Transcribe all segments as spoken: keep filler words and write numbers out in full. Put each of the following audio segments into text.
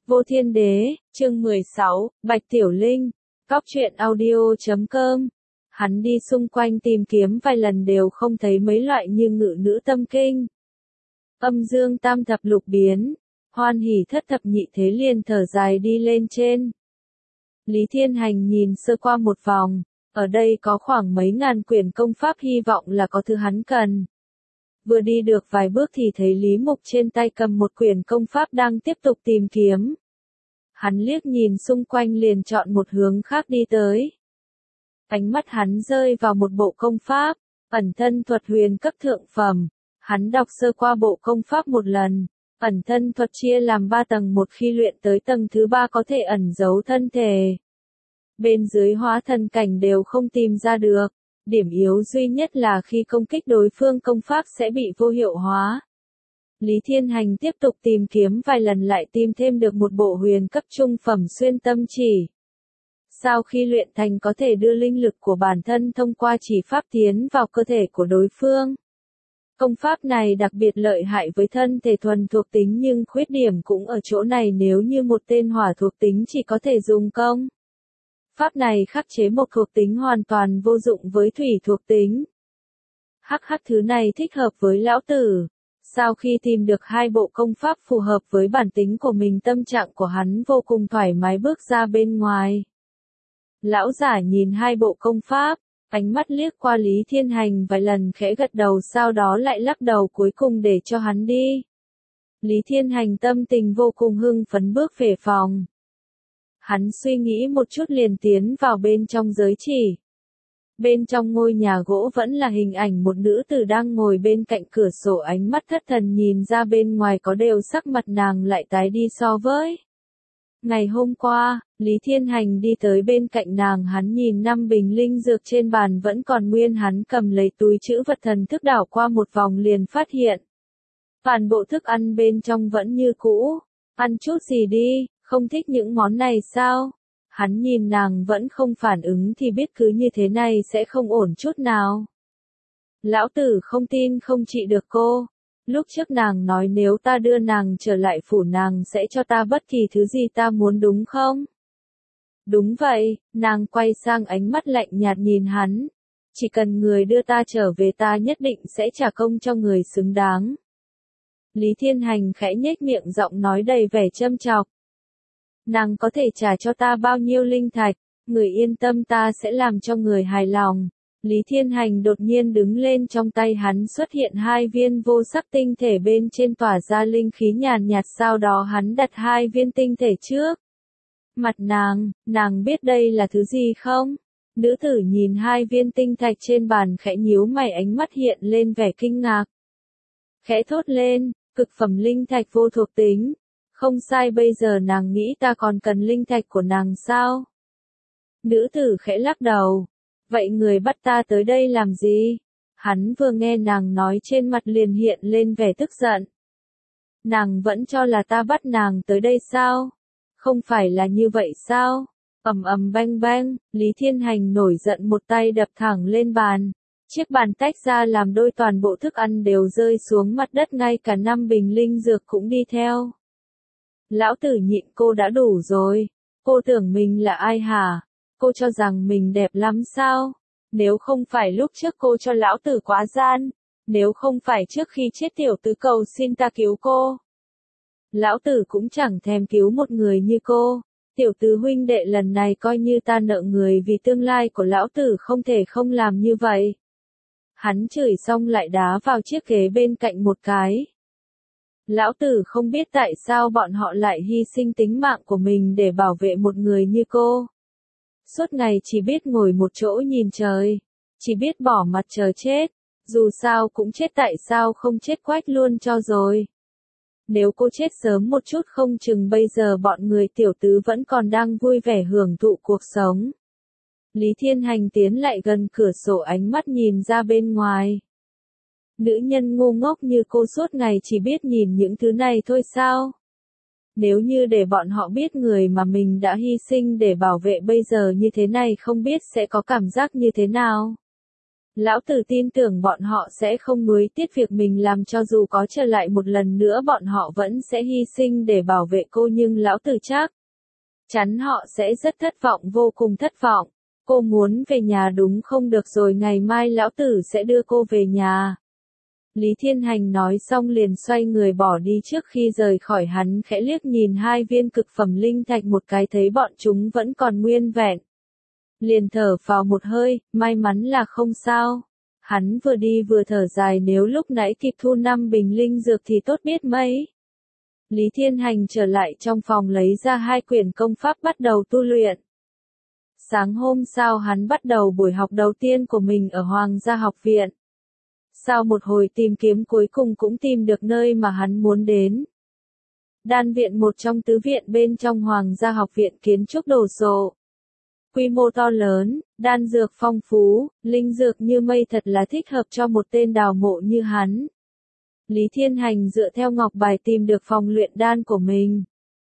Vô Thiên Đế, chương mười sáu, Bạch Tiểu Linh, Cóc truyện audio chấm com. Hắn đi xung quanh tìm kiếm vài lần đều không thấy mấy loại như ngự nữ tâm kinh, âm dương tam thập lục biến, hoan hỷ thất thập nhị thế, liền thở dài đi lên trên. Lý Thiên Hành nhìn sơ qua một vòng, ở đây có khoảng mấy ngàn quyển công pháp, hy vọng là có thứ hắn cần. Vừa đi được vài bước thì thấy Lý Mục trên tay cầm một quyển công pháp đang tiếp tục tìm kiếm. Hắn liếc nhìn xung quanh liền chọn một hướng khác đi tới. Ánh mắt hắn rơi vào một bộ công pháp, ẩn thân thuật huyền cấp thượng phẩm. Hắn đọc sơ qua bộ công pháp một lần. Ẩn thân thuật chia làm ba tầng, một khi luyện tới tầng thứ ba có thể ẩn giấu thân thể. Bên dưới hóa thần cảnh đều không tìm ra được. Điểm yếu duy nhất là khi công kích đối phương công pháp sẽ bị vô hiệu hóa. Lý Thiên Hành tiếp tục tìm kiếm vài lần lại tìm thêm được một bộ huyền cấp trung phẩm xuyên tâm chỉ. Sau khi luyện thành có thể đưa linh lực của bản thân thông qua chỉ pháp tiến vào cơ thể của đối phương. Công pháp này đặc biệt lợi hại với thân thể thuần thuộc tính, nhưng khuyết điểm cũng ở chỗ này, nếu như một tên hỏa thuộc tính chỉ có thể dùng công pháp này khắc chế một thuộc tính hoàn toàn vô dụng với thủy thuộc tính. Hắc hắc, thứ này thích hợp với lão tử. Sau khi tìm được hai bộ công pháp phù hợp với bản tính của mình, tâm trạng của hắn vô cùng thoải mái bước ra bên ngoài. Lão giả nhìn hai bộ công pháp, ánh mắt liếc qua Lý Thiên Hành vài lần, khẽ gật đầu, sau đó lại lắc đầu, cuối cùng để cho hắn đi. Lý Thiên Hành tâm tình vô cùng hưng phấn bước về phòng. Hắn suy nghĩ một chút liền tiến vào bên trong giới chỉ. Bên trong ngôi nhà gỗ vẫn là hình ảnh một nữ tử đang ngồi bên cạnh cửa sổ, ánh mắt thất thần nhìn ra bên ngoài, có đều sắc mặt nàng lại tái đi so với ngày hôm qua. Lý Thiên Hành đi tới bên cạnh nàng, hắn nhìn năm bình linh dược trên bàn vẫn còn nguyên, hắn cầm lấy túi trữ vật thần thức đảo qua một vòng liền phát hiện toàn bộ thức ăn bên trong vẫn như cũ. Ăn chút gì đi, không thích những món này sao? Hắn nhìn nàng vẫn không phản ứng thì biết cứ như thế này sẽ không ổn chút nào. Lão tử không tin không trị được cô. Lúc trước nàng nói nếu ta đưa nàng trở lại phủ nàng sẽ cho ta bất kỳ thứ gì ta muốn, đúng không? Đúng vậy, nàng quay sang, ánh mắt lạnh nhạt nhìn hắn. Chỉ cần người đưa ta trở về ta nhất định sẽ trả công cho người xứng đáng. Lý Thiên Hành khẽ nhếch miệng, giọng nói đầy vẻ châm chọc. Nàng có thể trả cho ta bao nhiêu linh thạch, người yên tâm, ta sẽ làm cho người hài lòng. Lý Thiên Hành đột nhiên đứng lên, trong tay hắn xuất hiện hai viên vô sắc tinh thể, bên trên tỏa ra linh khí nhàn nhạt, sau đó hắn đặt hai viên tinh thể trước mặt nàng. Nàng biết đây là thứ gì không? Nữ tử nhìn hai viên tinh thạch trên bàn khẽ nhíu mày, ánh mắt hiện lên vẻ kinh ngạc. Khẽ thốt lên, cực phẩm linh thạch vô thuộc tính. Không sai, bây giờ nàng nghĩ ta còn cần linh thạch của nàng sao? Nữ tử khẽ lắc đầu. Vậy người bắt ta tới đây làm gì? Hắn vừa nghe nàng nói trên mặt liền hiện lên vẻ tức giận. Nàng vẫn cho là ta bắt nàng tới đây sao? Không phải là như vậy sao? Ầm ầm bang bang, Lý Thiên Hành nổi giận, một tay đập thẳng lên bàn. Chiếc bàn tách ra làm đôi, toàn bộ thức ăn đều rơi xuống mặt đất, ngay cả năm bình linh dược cũng đi theo. Lão tử nhịn cô đã đủ rồi. Cô tưởng mình là ai hả? Cô cho rằng mình đẹp lắm sao? Nếu không phải lúc trước cô cho lão tử quá gian, nếu không phải trước khi chết tiểu tứ cầu xin ta cứu cô, lão tử cũng chẳng thèm cứu một người như cô. Tiểu tứ huynh đệ, lần này coi như ta nợ người, vì tương lai của lão tử không thể không làm như vậy. Hắn chửi xong lại đá vào chiếc ghế bên cạnh một cái. Lão tử không biết tại sao bọn họ lại hy sinh tính mạng của mình để bảo vệ một người như cô. Suốt ngày chỉ biết ngồi một chỗ nhìn trời, chỉ biết bỏ mặt chờ chết, dù sao cũng chết, tại sao không chết quách luôn cho rồi. Nếu cô chết sớm một chút không chừng bây giờ bọn người tiểu tứ vẫn còn đang vui vẻ hưởng thụ cuộc sống. Lý Thiên Hành tiến lại gần cửa sổ, ánh mắt nhìn ra bên ngoài. Nữ nhân ngu ngốc như cô suốt ngày chỉ biết nhìn những thứ này thôi sao? Nếu như để bọn họ biết người mà mình đã hy sinh để bảo vệ bây giờ như thế này, không biết sẽ có cảm giác như thế nào. Lão tử tin tưởng bọn họ sẽ không nuối tiếc việc mình làm, cho dù có trở lại một lần nữa bọn họ vẫn sẽ hy sinh để bảo vệ cô, nhưng lão tử chắc chắn họ sẽ rất thất vọng, vô cùng thất vọng. Cô muốn về nhà đúng không? Được rồi, ngày mai lão tử sẽ đưa cô về nhà. Lý Thiên Hành nói xong liền xoay người bỏ đi, trước khi rời khỏi hắn khẽ liếc nhìn hai viên cực phẩm linh thạch một cái, thấy bọn chúng vẫn còn nguyên vẹn. Liền thở vào một hơi, may mắn là không sao. Hắn vừa đi vừa thở dài, nếu lúc nãy kịp thu năm bình linh dược thì tốt biết mấy. Lý Thiên Hành trở lại trong phòng lấy ra hai quyển công pháp bắt đầu tu luyện. Sáng hôm sau hắn bắt đầu buổi học đầu tiên của mình ở Hoàng gia học viện. Sau một hồi tìm kiếm cuối cùng cũng tìm được nơi mà hắn muốn đến. Đan viện, một trong tứ viện bên trong Hoàng gia học viện, kiến trúc đồ sộ. Quy mô to lớn, đan dược phong phú, linh dược như mây, thật là thích hợp cho một tên đào mộ như hắn. Lý Thiên Hành dựa theo ngọc bài tìm được phòng luyện đan của mình.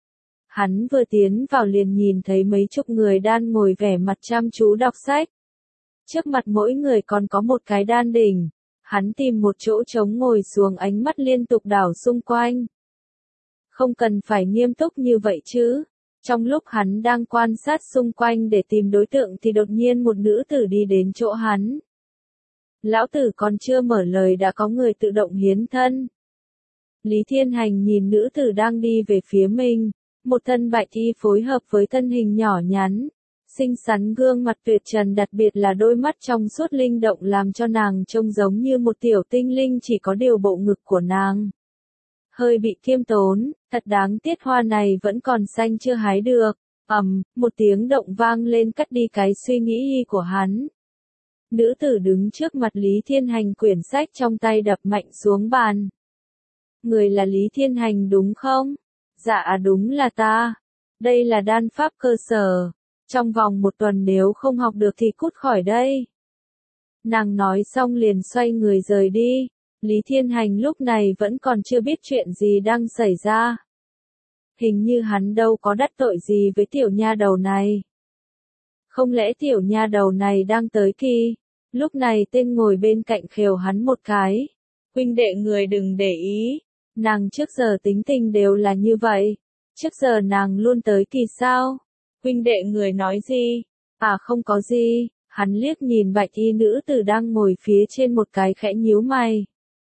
Hắn vừa tiến vào liền nhìn thấy mấy chục người đan ngồi vẻ mặt chăm chú đọc sách. Trước mặt mỗi người còn có một cái đan đỉnh. Hắn tìm một chỗ trống ngồi xuống, ánh mắt liên tục đảo xung quanh. Không cần phải nghiêm túc như vậy chứ. Trong lúc hắn đang quan sát xung quanh để tìm đối tượng thì đột nhiên một nữ tử đi đến chỗ hắn. Lão tử còn chưa mở lời đã có người tự động hiến thân. Lý Thiên Hành nhìn nữ tử đang đi về phía mình, một thân bạch y phối hợp với thân hình nhỏ nhắn, xinh xắn, gương mặt tuyệt trần, đặc biệt là đôi mắt trong suốt linh động làm cho nàng trông giống như một tiểu tinh linh, chỉ có điều bộ ngực của nàng hơi bị khiêm tốn, thật đáng tiếc hoa này vẫn còn xanh chưa hái được. Ầm, một tiếng động vang lên cắt đi cái suy nghĩ của hắn. Nữ tử đứng trước mặt Lý Thiên Hành, quyển sách trong tay đập mạnh xuống bàn. Người là Lý Thiên Hành đúng không? Dạ đúng là ta. Đây là đan pháp cơ sở. Trong vòng một tuần nếu không học được thì cút khỏi đây. Nàng nói xong liền xoay người rời đi. Lý Thiên Hành lúc này vẫn còn chưa biết chuyện gì đang xảy ra. Hình như hắn đâu có đắc tội gì với tiểu nha đầu này. Không lẽ tiểu nha đầu này đang tới kỳ? Lúc này tên ngồi bên cạnh khều hắn một cái. Huynh đệ người đừng để ý. Nàng trước giờ tính tình đều là như vậy. Trước giờ nàng luôn tới kỳ sao? Huynh đệ người nói gì? À không có gì. Hắn liếc nhìn bạch y nữ tử đang ngồi phía trên một cái, khẽ nhíu mày.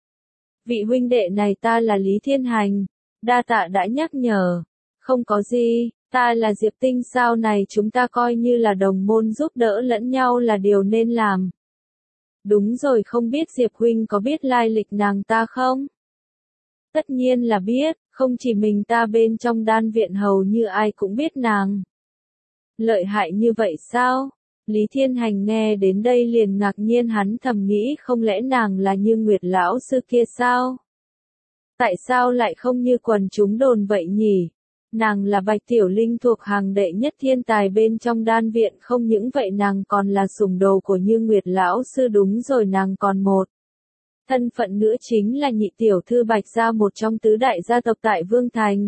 Vị huynh đệ này ta là Lý Thiên Hành. Đa tạ đã nhắc nhở. Không có gì, ta là Diệp Tinh, sau này chúng ta coi như là đồng môn, giúp đỡ lẫn nhau là điều nên làm. Đúng rồi, không biết Diệp huynh có biết lai lịch nàng ta không? Tất nhiên là biết, không chỉ mình ta, bên trong đan viện hầu như ai cũng biết nàng. Lợi hại như vậy sao? Lý Thiên Hành nghe đến đây liền ngạc nhiên, hắn thầm nghĩ không lẽ nàng là như Nguyệt lão sư kia sao? Tại sao lại không như quần chúng đồn vậy nhỉ? Nàng là Bạch Tiểu Linh, thuộc hàng đệ nhất thiên tài bên trong đan viện, không những vậy nàng còn là sủng đồ của Như Nguyệt lão sư. Đúng rồi, nàng còn một thân phận nữa, chính là nhị tiểu thư Bạch gia, một trong tứ đại gia tộc tại Vương Thành.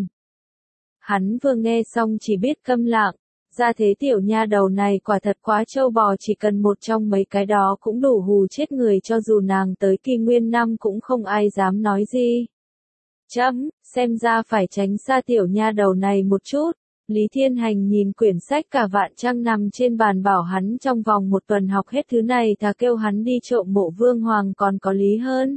Hắn vừa nghe xong chỉ biết câm lặng. Ra thế tiểu nha đầu này quả thật quá trâu bò, chỉ cần một trong mấy cái đó cũng đủ hù chết người, cho dù nàng tới kỳ nguyên năm cũng không ai dám nói gì. Chấm, xem ra phải tránh xa tiểu nha đầu này một chút. Lý Thiên Hành nhìn quyển sách cả vạn trang nằm trên bàn, bảo hắn trong vòng một tuần học hết thứ này thà kêu hắn đi trộm mộ vương hoàng còn có lý hơn.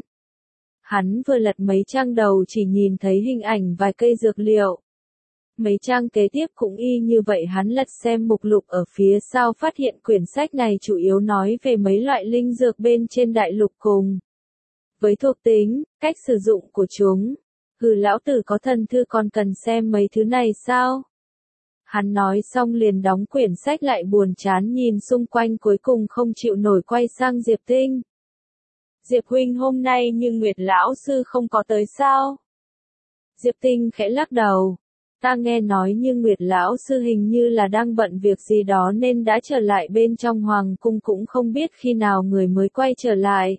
Hắn vừa lật mấy trang đầu chỉ nhìn thấy hình ảnh vài cây dược liệu. Mấy trang kế tiếp cũng y như vậy, hắn lật xem mục lục ở phía sau phát hiện quyển sách này chủ yếu nói về mấy loại linh dược bên trên đại lục cùng với thuộc tính, cách sử dụng của chúng. Hừ, lão tử có thần thư còn cần xem mấy thứ này sao? Hắn nói xong liền đóng quyển sách lại, buồn chán nhìn xung quanh, cuối cùng không chịu nổi quay sang Diệp Tinh. Diệp huynh, hôm nay như Nguyệt lão sư không có tới sao? Diệp Tinh khẽ lắc đầu. Ta nghe nói như Nguyệt lão sư hình như là đang bận việc gì đó nên đã trở lại bên trong hoàng cung, cũng không biết khi nào người mới quay trở lại.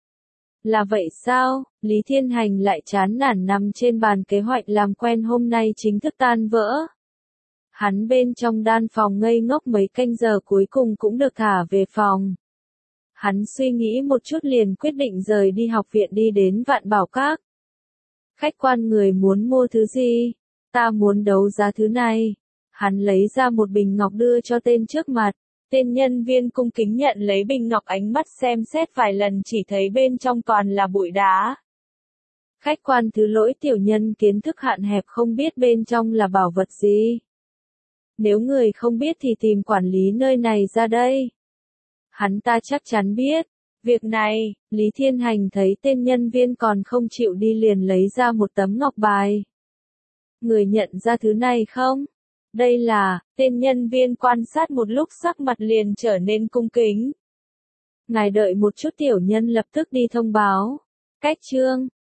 Là vậy sao? Lý Thiên Hành lại chán nản nằm trên bàn, kế hoạch làm quen hôm nay chính thức tan vỡ. Hắn bên trong đan phòng ngây ngốc mấy canh giờ, cuối cùng cũng được thả về phòng. Hắn suy nghĩ một chút liền quyết định rời đi học viện đi đến Vạn Bảo Các. Khách quan người muốn mua thứ gì? Ta muốn đấu giá thứ này. Hắn lấy ra một bình ngọc đưa cho tên trước mặt. Tên nhân viên cung kính nhận lấy bình ngọc, ánh mắt xem xét vài lần chỉ thấy bên trong toàn là bụi đá. Khách quan thứ lỗi, tiểu nhân kiến thức hạn hẹp không biết bên trong là bảo vật gì. Nếu người không biết thì tìm quản lý nơi này ra đây. Hắn ta chắc chắn biết. Việc này, Lý Thiên Hành thấy tên nhân viên còn không chịu đi liền lấy ra một tấm ngọc bài. Người nhận ra thứ này không? Đây là, tên nhân viên quan sát một lúc sắc mặt liền trở nên cung kính. Ngài đợi một chút, tiểu nhân lập tức đi thông báo. Cách chương